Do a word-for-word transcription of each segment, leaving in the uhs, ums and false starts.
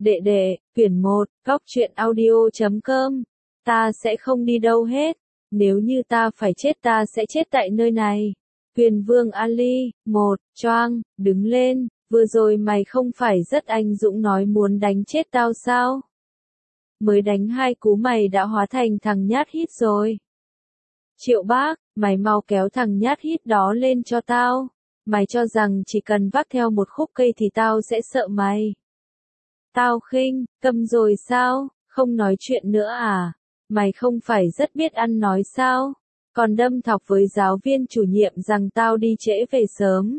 Đệ đệ, quyển một, góc truyện audio chấm com. Ta sẽ không đi đâu hết. Nếu như ta phải chết ta sẽ chết tại nơi này. Huyền Vương Ali, một, choang, đứng lên, vừa rồi mày không phải rất anh dũng nói muốn đánh chết tao sao? Mới đánh hai cú mày đã hóa thành thằng nhát hít rồi. Triệu Bác, mày mau kéo thằng nhát hít đó lên cho tao. Mày cho rằng chỉ cần vác theo một khúc cây thì tao sẽ sợ mày. Tao khinh, câm rồi sao, không nói chuyện nữa à? Mày không phải rất biết ăn nói sao? Còn đâm thọc với giáo viên chủ nhiệm rằng tao đi trễ về sớm.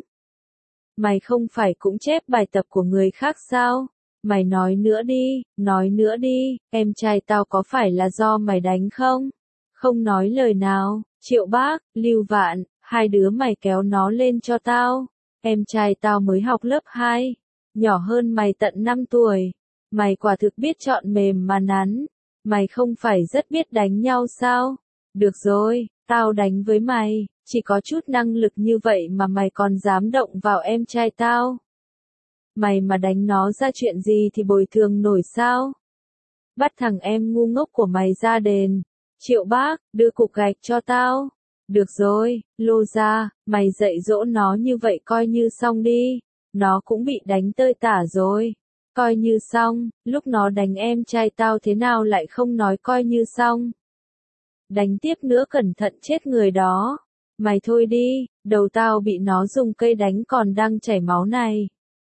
Mày không phải cũng chép bài tập của người khác sao? Mày nói nữa đi, nói nữa đi, em trai tao có phải là do mày đánh không? Không nói lời nào, Triệu Bác, Lưu Vạn, hai đứa mày kéo nó lên cho tao. Em trai tao mới học lớp hai, nhỏ hơn mày tận năm tuổi. Mày quả thực biết chọn mềm mà nắn. Mày không phải rất biết đánh nhau sao? Được rồi, tao đánh với mày, chỉ có chút năng lực như vậy mà mày còn dám động vào em trai tao. Mày mà đánh nó ra chuyện gì thì bồi thường nổi sao? Bắt thằng em ngu ngốc của mày ra đền. Triệu Bác, đưa cục gạch cho tao. Được rồi, Lô ra, mày dạy dỗ nó như vậy coi như xong đi. Nó cũng bị đánh tơi tả rồi. Coi như xong, lúc nó đánh em trai tao thế nào lại không nói coi như xong. Đánh tiếp nữa cẩn thận chết người đó. Mày thôi đi, đầu tao bị nó dùng cây đánh còn đang chảy máu này.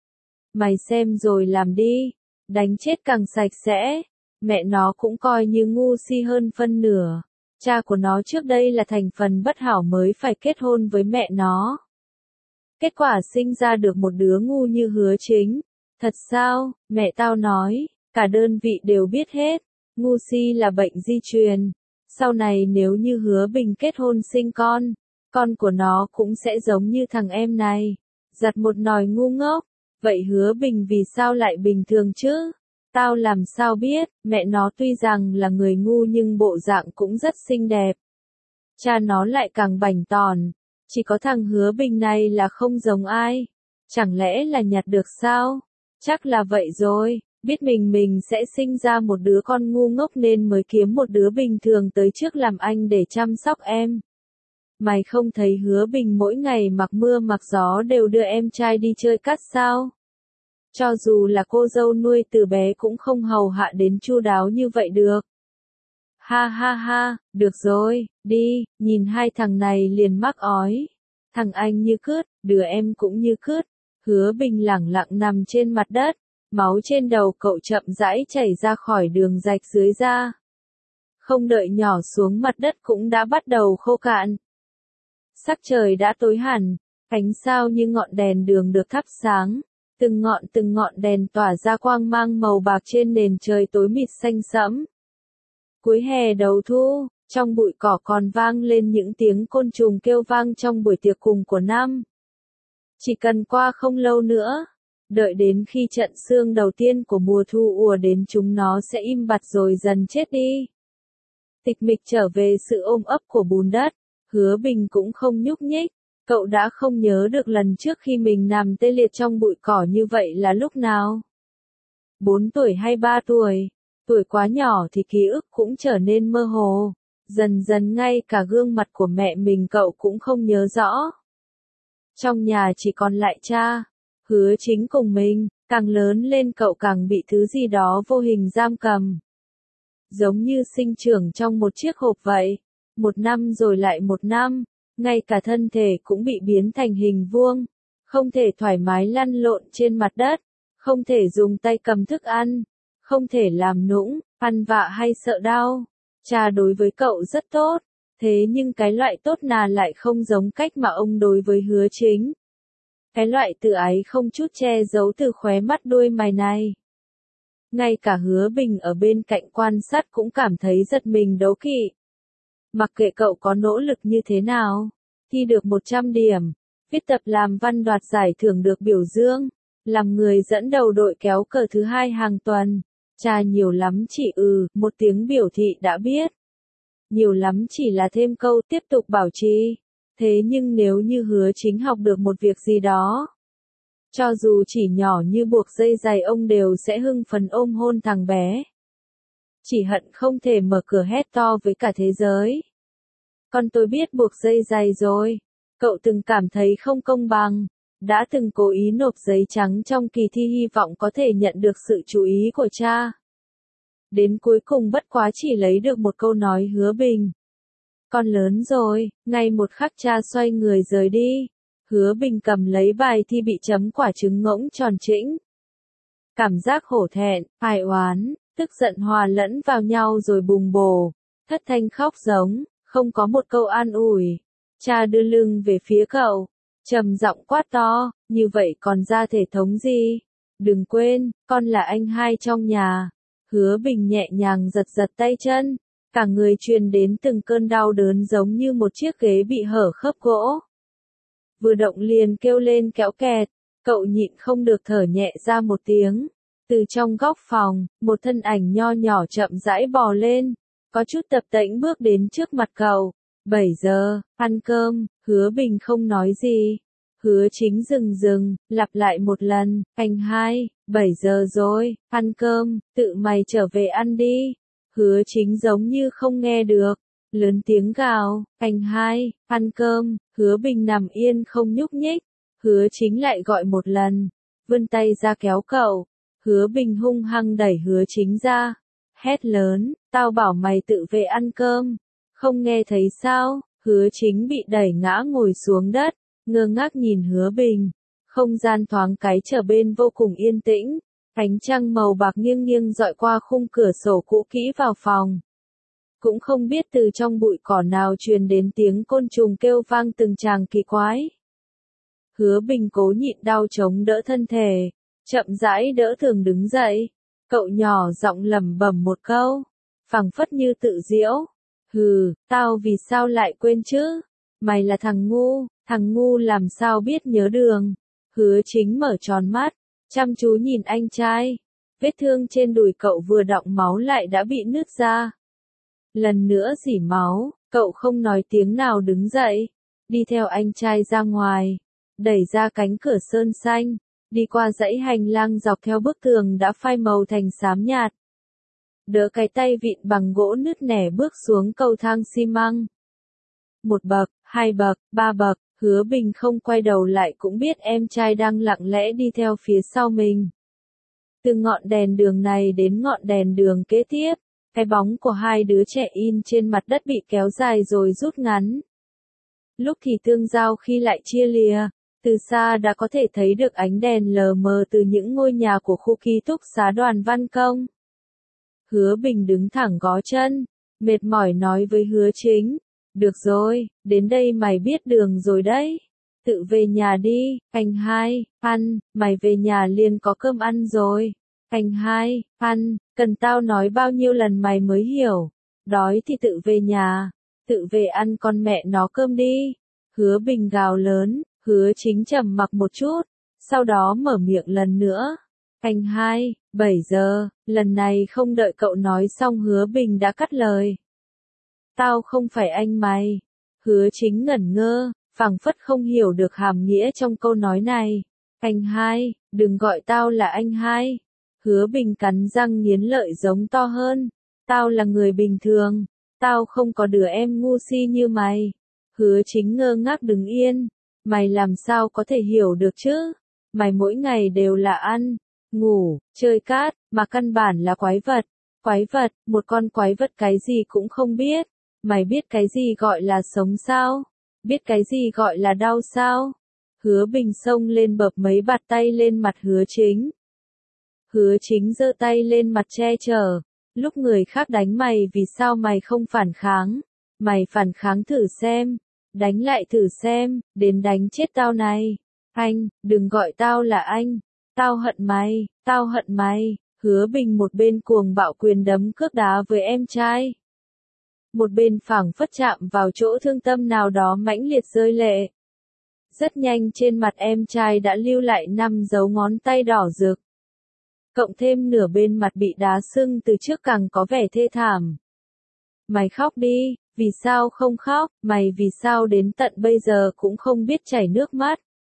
Mày xem rồi làm đi, đánh chết càng sạch sẽ. Mẹ nó cũng coi như ngu si hơn phân nửa. Cha của nó trước đây là thành phần bất hảo mới phải kết hôn với mẹ nó. Kết quả sinh ra được một đứa ngu như Hứa Chính. Thật sao, mẹ tao nói, cả đơn vị đều biết hết, ngu si là bệnh di truyền. Sau này nếu như Hứa Bình kết hôn sinh con, con của nó cũng sẽ giống như thằng em này, giặt một nồi ngu ngốc. Vậy Hứa Bình vì sao lại bình thường chứ? Tao làm sao biết, mẹ nó tuy rằng là người ngu nhưng bộ dạng cũng rất xinh đẹp. Cha nó lại càng bảnh tòn, chỉ có thằng Hứa Bình này là không giống ai. Chẳng lẽ là nhặt được sao? Chắc là vậy rồi, biết mình mình sẽ sinh ra một đứa con ngu ngốc nên mới kiếm một đứa bình thường tới trước làm anh để chăm sóc em. Mày không thấy Hứa Bình mỗi ngày mặc mưa mặc gió đều đưa em trai đi chơi cát sao? Cho dù là cô dâu nuôi từ bé cũng không hầu hạ đến chu đáo như vậy được. Ha ha ha, được rồi, đi, nhìn hai thằng này liền mắc ói. Thằng anh như cứt, đứa em cũng như cứt. Hứa Bình lẳng lặng nằm trên mặt đất, máu trên đầu cậu chậm rãi chảy ra khỏi đường rạch dưới da. Không đợi nhỏ xuống mặt đất cũng đã bắt đầu khô cạn. Sắc trời đã tối hẳn, ánh sao như ngọn đèn đường được thắp sáng, từng ngọn từng ngọn đèn tỏa ra quang mang màu bạc trên nền trời tối mịt xanh sẫm. Cuối hè đầu thu, trong bụi cỏ còn vang lên những tiếng côn trùng kêu vang trong buổi tiệc cùng của năm. Chỉ cần qua không lâu nữa, đợi đến khi trận sương đầu tiên của mùa thu ùa đến chúng nó sẽ im bặt rồi dần chết đi. Tịch mịch trở về sự ôm ấp của bùn đất, Hứa Bình cũng không nhúc nhích, cậu đã không nhớ được lần trước khi mình nằm tê liệt trong bụi cỏ như vậy là lúc nào. Bốn tuổi hay ba tuổi, tuổi quá nhỏ thì ký ức cũng trở nên mơ hồ, dần dần ngay cả gương mặt của mẹ mình cậu cũng không nhớ rõ. Trong nhà chỉ còn lại cha, Hứa Chính cùng mình, càng lớn lên cậu càng bị thứ gì đó vô hình giam cầm. Giống như sinh trưởng trong một chiếc hộp vậy, một năm rồi lại một năm, ngay cả thân thể cũng bị biến thành hình vuông, không thể thoải mái lăn lộn trên mặt đất, không thể dùng tay cầm thức ăn, không thể làm nũng, ăn vạ hay sợ đau. Cha đối với cậu rất tốt. Thế nhưng cái loại tốt nà lại không giống cách mà ông đối với Hứa Chính. Cái loại tự ái không chút che giấu từ khóe mắt đuôi mày này. Ngay cả Hứa Bình ở bên cạnh quan sát cũng cảm thấy giật mình đố kỵ. Mặc kệ cậu có nỗ lực như thế nào, thi được một trăm điểm, viết tập làm văn đoạt giải thưởng được biểu dương, làm người dẫn đầu đội kéo cờ thứ hai hàng tuần, cha nhiều lắm chỉ ừ, một tiếng biểu thị đã biết. Nhiều lắm chỉ là thêm câu tiếp tục bảo trì. Thế nhưng nếu như Hứa Chính học được một việc gì đó, Cho dù chỉ nhỏ như buộc dây giày ông đều sẽ hưng phấn ôm hôn thằng bé. Chỉ hận không thể mở cửa hét to với cả thế giới. Con tôi biết buộc dây giày rồi. Cậu từng cảm thấy không công bằng. Đã từng cố ý nộp giấy trắng trong kỳ thi hy vọng có thể nhận được sự chú ý của cha. Đến cuối cùng bất quá chỉ lấy được một câu nói hứa bình. Con lớn rồi, ngay một khắc cha xoay người rời đi. Hứa bình cầm lấy bài thi bị chấm quả trứng ngỗng tròn trĩnh. Cảm giác hổ thẹn, ai oán, tức giận hòa lẫn vào nhau rồi bùng bổ. Thất thanh khóc giống, không có một câu an ủi. Cha đưa lưng về phía cậu. Trầm giọng quát to, như vậy còn ra thể thống gì? Đừng quên, con là anh hai trong nhà. Hứa bình nhẹ nhàng giật giật tay chân. Cả người truyền đến từng cơn đau đớn giống như một chiếc ghế bị hở khớp gỗ. Vừa động liền kêu lên kéo kẹt, cậu nhịn không được thở nhẹ ra một tiếng. Từ trong góc phòng, một thân ảnh nho nhỏ chậm rãi bò lên, có chút tập tễnh bước đến trước mặt cậu. bảy giờ, ăn cơm, Hứa Bình không nói gì. Hứa Chính dừng dừng, lặp lại một lần, anh hai, bảy giờ rồi, ăn cơm, tự mày trở về ăn đi. Hứa Chính giống như không nghe được, lớn tiếng gào, anh hai, ăn cơm. Hứa Bình nằm yên không nhúc nhích. Hứa Chính lại gọi một lần, vươn tay ra kéo cậu. Hứa Bình hung hăng đẩy Hứa Chính ra, hét lớn, tao bảo mày tự về ăn cơm, không nghe thấy sao? Hứa Chính bị đẩy ngã ngồi xuống đất, ngơ ngác nhìn Hứa Bình. Không gian thoáng cái trở bên vô cùng yên tĩnh, ánh trăng màu bạc nghiêng nghiêng dọi qua khung cửa sổ cũ kỹ vào phòng. Cũng không biết từ trong bụi cỏ nào truyền đến tiếng côn trùng kêu vang từng tràng kỳ quái. Hứa Bình cố nhịn đau chống đỡ thân thể, chậm rãi đỡ Thường đứng dậy. Cậu nhỏ giọng lẩm bẩm một câu, phảng phất như tự giễu. Hừ, tao vì sao lại quên chứ? Mày là thằng ngu, thằng ngu làm sao biết nhớ đường. Hứa Chính mở tròn mắt, chăm chú nhìn anh trai. Vết thương trên đùi cậu vừa đọng máu lại đã bị nứt ra. Lần nữa rỉ máu, cậu không nói tiếng nào đứng dậy, đi theo anh trai ra ngoài, đẩy ra cánh cửa sơn xanh, đi qua dãy hành lang dọc theo bức tường đã phai màu thành xám nhạt. Đỡ cái tay vịn bằng gỗ nứt nẻ bước xuống cầu thang xi măng. Một bậc, hai bậc, ba bậc, Hứa Bình không quay đầu lại cũng biết em trai đang lặng lẽ đi theo phía sau mình. Từ ngọn đèn đường này đến ngọn đèn đường kế tiếp, cái bóng của hai đứa trẻ in trên mặt đất bị kéo dài rồi rút ngắn. Lúc thì tương giao khi lại chia lìa, từ xa đã có thể thấy được ánh đèn lờ mờ từ những ngôi nhà của khu ký túc xá Đoàn Văn Công. Hứa Bình đứng thẳng gó chân, mệt mỏi nói với Hứa Chính, được rồi, đến đây mày biết đường rồi đấy. Tự về nhà đi, anh hai, ăn, mày về nhà liền có cơm ăn rồi. Anh hai, ăn, cần tao nói bao nhiêu lần mày mới hiểu. Đói thì tự về nhà, tự về ăn con mẹ nó cơm đi. Hứa Bình gào lớn, Hứa Chính trầm mặc một chút, sau đó mở miệng lần nữa. Anh hai, bảy giờ, lần này không đợi cậu nói xong Hứa Bình đã cắt lời. Tao không phải anh mày. Hứa Chính ngẩn ngơ, phảng phất không hiểu được hàm nghĩa trong câu nói này. Anh hai, đừng gọi tao là anh hai. Hứa Bình cắn răng nghiến lợi giống to hơn. Tao là người bình thường, tao không có đứa em ngu si như mày. Hứa Chính ngơ ngác đứng yên. Mày làm sao có thể hiểu được chứ? Mày mỗi ngày đều là ăn, ngủ, chơi cát, mà căn bản là quái vật. Quái vật, một con quái vật cái gì cũng không biết. Mày biết cái gì gọi là sống sao? Biết cái gì gọi là đau sao? Hứa Bình xông lên bập mấy bạt tay lên mặt Hứa Chính. Hứa Chính giơ tay lên mặt che chở. Lúc người khác đánh mày vì sao mày không phản kháng? Mày phản kháng thử xem. Đánh lại thử xem, đến đánh chết tao này. Anh, đừng gọi tao là anh. Tao hận mày, tao hận mày. Hứa Bình một bên cuồng bạo quyền đấm cước đá với em trai. Một bên phảng phất chạm vào chỗ thương tâm nào đó mãnh liệt rơi lệ. Rất nhanh trên mặt em trai đã lưu lại năm dấu ngón tay đỏ rực. Cộng thêm nửa bên mặt bị đá sưng từ trước càng có vẻ thê thảm. Mày khóc đi, vì sao không khóc, mày vì sao đến tận bây giờ cũng không biết chảy nước mắt.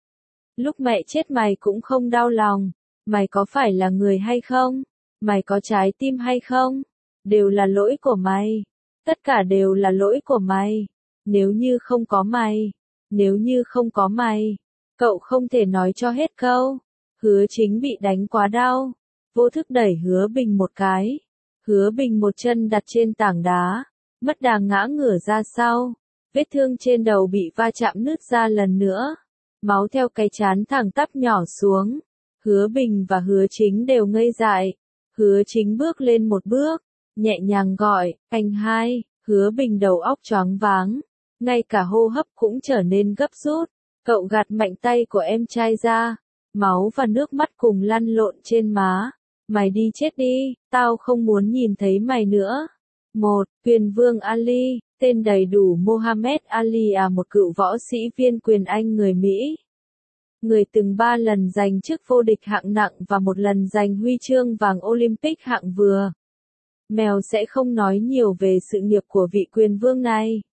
Lúc mẹ chết mày cũng không đau lòng. Mày có phải là người hay không? Mày có trái tim hay không? Đều là lỗi của mày. Tất cả đều là lỗi của mày. Nếu như không có mày. Nếu như không có mày. Cậu không thể nói cho hết câu. Hứa Chính bị đánh quá đau. Vô thức đẩy Hứa Bình một cái. Hứa Bình một chân đặt trên tảng đá. Mất đà ngã ngửa ra sau. Vết thương trên đầu bị va chạm nứt ra lần nữa. Máu theo cái trán thẳng tắp nhỏ xuống. Hứa Bình và Hứa Chính đều ngây dại. Hứa Chính bước lên một bước. Nhẹ nhàng gọi, anh hai. Hứa Bình đầu óc choáng váng. Ngay cả hô hấp cũng trở nên gấp rút. Cậu gạt mạnh tay của em trai ra. Máu và nước mắt cùng lăn lộn trên má. Mày đi chết đi, tao không muốn nhìn thấy mày nữa. một. Quyền Vương Ali, tên đầy đủ Mohammed Ali là một cựu võ sĩ viên quyền Anh người Mỹ. Người từng ba lần giành chức vô địch hạng nặng và một lần giành huy chương vàng Olympic hạng vừa. Mèo sẽ không nói nhiều về sự nghiệp của vị quyền vương này.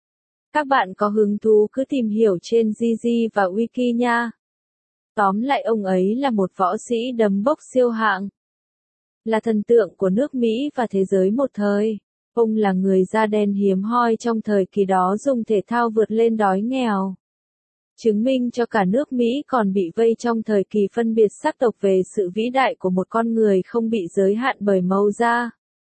Các bạn có hứng thú cứ tìm hiểu trên Gigi và Wiki nha. Tóm lại ông ấy là một võ sĩ đấm bốc siêu hạng. Là thần tượng của nước Mỹ và thế giới một thời. Ông là người da đen hiếm hoi trong thời kỳ đó dùng thể thao vượt lên đói nghèo. Chứng minh cho cả nước Mỹ còn bị vây trong thời kỳ phân biệt sắc tộc về sự vĩ đại của một con người không bị giới hạn bởi màu da.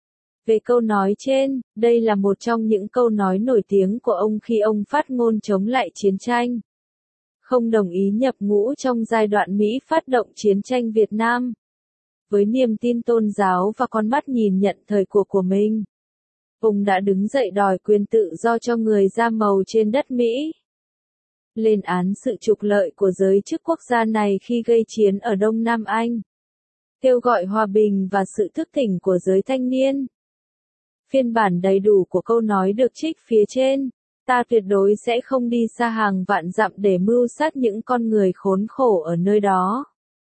Về câu nói trên, đây là một trong những câu nói nổi tiếng của ông khi ông phát ngôn chống lại chiến tranh. Không đồng ý nhập ngũ trong giai đoạn Mỹ phát động chiến tranh Việt Nam. Với niềm tin tôn giáo và con mắt nhìn nhận thời cuộc của mình, ông đã đứng dậy đòi quyền tự do cho người da màu trên đất Mỹ. Lên án sự trục lợi của giới chức quốc gia này khi gây chiến ở Đông Nam Anh. Kêu gọi hòa bình và sự thức tỉnh của giới thanh niên. Phiên bản đầy đủ của câu nói được trích phía trên. Ta tuyệt đối sẽ không đi xa hàng vạn dặm để mưu sát những con người khốn khổ ở nơi đó.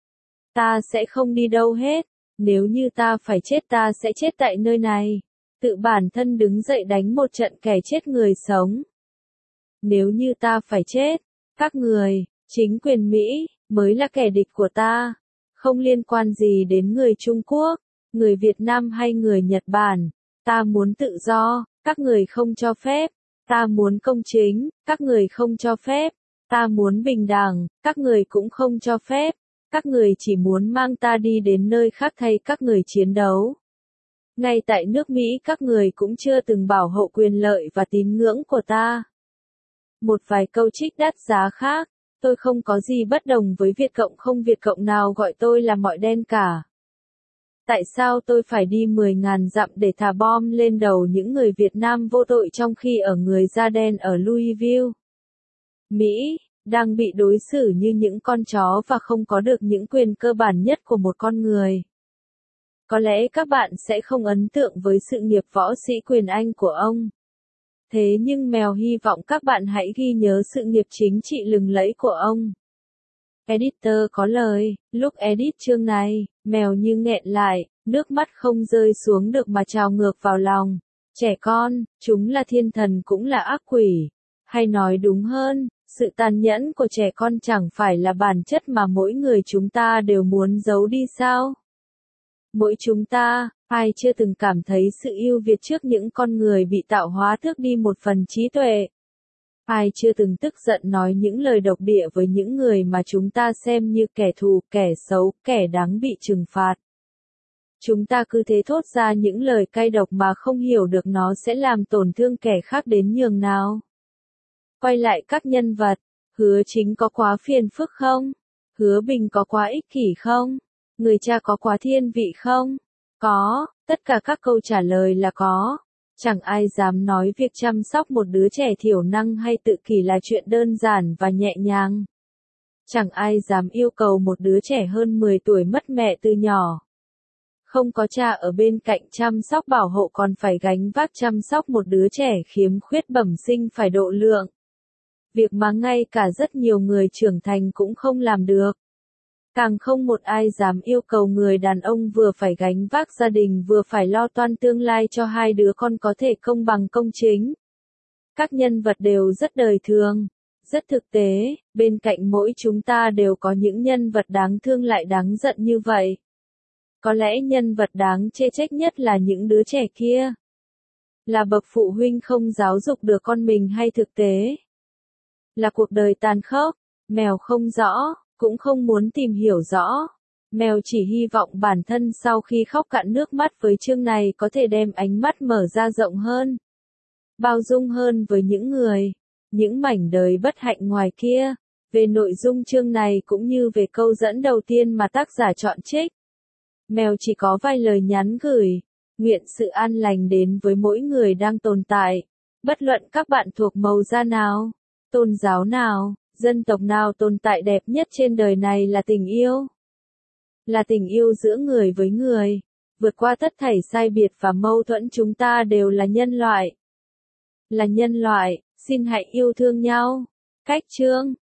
Ta sẽ không đi đâu hết. Nếu như ta phải chết ta sẽ chết tại nơi này. Tự bản thân đứng dậy đánh một trận kẻ chết người sống. Nếu như ta phải chết, các người, chính quyền Mỹ, mới là kẻ địch của ta. Không liên quan gì đến người Trung Quốc, người Việt Nam hay người Nhật Bản. Ta muốn tự do, các người không cho phép. Ta muốn công chính, các người không cho phép. Ta muốn bình đẳng, các người cũng không cho phép. Các người chỉ muốn mang ta đi đến nơi khác thay các người chiến đấu. Ngay tại nước Mỹ các người cũng chưa từng bảo hộ quyền lợi và tín ngưỡng của ta. Một vài câu trích đắt giá khác, tôi không có gì bất đồng với Việt Cộng không Việt Cộng nào gọi tôi là mọi đen cả. Tại sao tôi phải đi mười nghìn dặm để thả bom lên đầu những người Việt Nam vô tội trong khi ở người da đen ở Louisville, Mỹ, đang bị đối xử như những con chó và không có được những quyền cơ bản nhất của một con người? Có lẽ các bạn sẽ không ấn tượng với sự nghiệp võ sĩ quyền Anh của ông. Thế nhưng Mèo hy vọng các bạn hãy ghi nhớ sự nghiệp chính trị lừng lẫy của ông. Editor có lời, lúc edit chương này, Mèo như nghẹn lại, nước mắt không rơi xuống được mà trào ngược vào lòng. Trẻ con, chúng là thiên thần cũng là ác quỷ. Hay nói đúng hơn, sự tàn nhẫn của trẻ con chẳng phải là bản chất mà mỗi người chúng ta đều muốn giấu đi sao? Mỗi chúng ta, ai chưa từng cảm thấy sự ưu việt trước những con người bị tạo hóa tước đi một phần trí tuệ? Ai chưa từng tức giận nói những lời độc địa với những người mà chúng ta xem như kẻ thù, kẻ xấu, kẻ đáng bị trừng phạt? Chúng ta cứ thế thốt ra những lời cay độc mà không hiểu được nó sẽ làm tổn thương kẻ khác đến nhường nào. Quay lại các nhân vật, Hứa Chính có quá phiền phức không? Hứa Bình có quá ích kỷ không? Người cha có quá thiên vị không? Có, tất cả các câu trả lời là có. Chẳng ai dám nói việc chăm sóc một đứa trẻ thiểu năng hay tự kỷ là chuyện đơn giản và nhẹ nhàng. Chẳng ai dám yêu cầu một đứa trẻ hơn mười tuổi mất mẹ từ nhỏ. Không có cha ở bên cạnh chăm sóc bảo hộ còn phải gánh vác chăm sóc một đứa trẻ khiếm khuyết bẩm sinh phải độ lượng. Việc mà ngay cả rất nhiều người trưởng thành cũng không làm được. Càng không một ai dám yêu cầu người đàn ông vừa phải gánh vác gia đình vừa phải lo toan tương lai cho hai đứa con có thể công bằng công chính. Các nhân vật đều rất đời thường, Rất thực tế, bên cạnh mỗi chúng ta đều có những nhân vật đáng thương lại đáng giận như vậy. Có lẽ nhân vật đáng chê trách nhất là những đứa trẻ kia. Là bậc phụ huynh không giáo dục được con mình hay thực tế? Là cuộc đời tàn khốc, mèo không rõ, cũng không muốn tìm hiểu rõ. Mèo chỉ hy vọng bản thân sau khi khóc cạn nước mắt với chương này có thể đem ánh mắt mở ra rộng hơn. Bao dung hơn với những người, những mảnh đời bất hạnh ngoài kia. Về nội dung chương này cũng như về câu dẫn đầu tiên mà tác giả chọn trích. Mèo chỉ có vài lời nhắn gửi. Nguyện sự an lành đến với mỗi người đang tồn tại. Bất luận các bạn thuộc màu da nào, tôn giáo nào, dân tộc nào, tồn tại đẹp nhất trên đời này là tình yêu. Là tình yêu giữa người với người. Vượt qua tất thảy sai biệt và mâu thuẫn, chúng ta đều là nhân loại. Là nhân loại, xin hãy yêu thương nhau. Cách chương